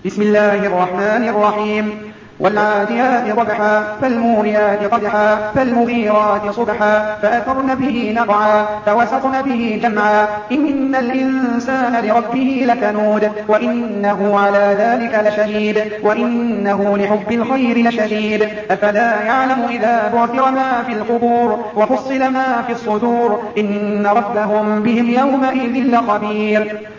بسم الله الرحمن الرحيم والعاديات ضبحا فالموريات قدحا فالمغيرات صبحا فأثرن به نقعا فوسطن به جمعا إن الإنسان لربه لكنود وإنه على ذلك لشهيد وإنه لحب الخير لشديد أفلا يعلم إذا بعثر ما في القبور وفصل ما في الصدور إن ربهم بهم يومئذ لخبير